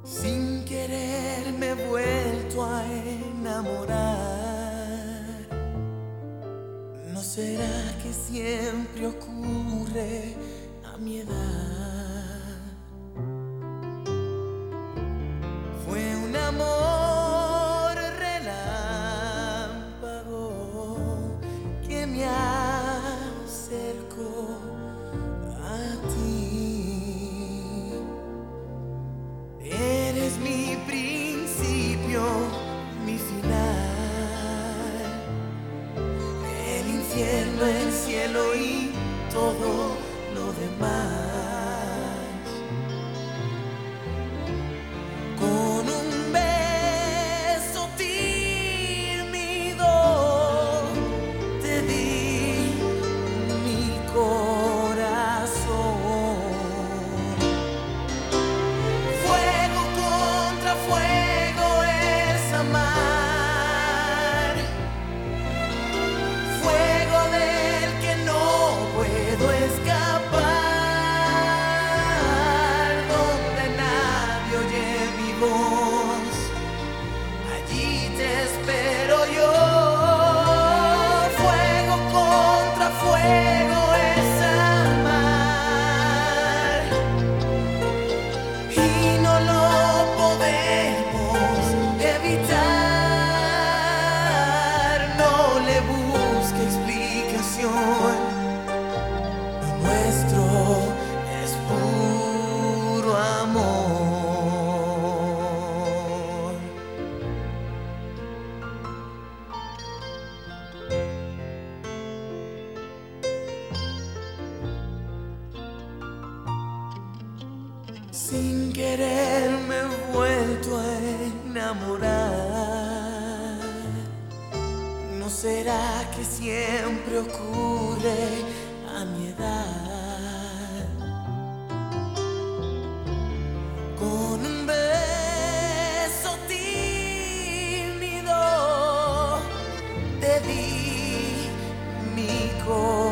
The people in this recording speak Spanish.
Sin querer me he vuelto a enamorar. ¿No será que siempre ocurre a mi edad? Fue un amor relámpago que me acercó a ti. Eres mi principio, mi final, el infierno, el cielo y todo lo demás. Con un beso tímido te di mi corazón. Fuego contra fuego es amar, fuego del que no puedo escapar, donde nadie oye mi voz, allí te espero yo. Fuego contra fuego es amar, y no lo podemos evitar. No le busque explicación, lo nuestro es puro amor. Sin querer me he vuelto a enamorar. ¿No será que siempre ocurre a mi edad? Con un beso tímido te di mi corazón.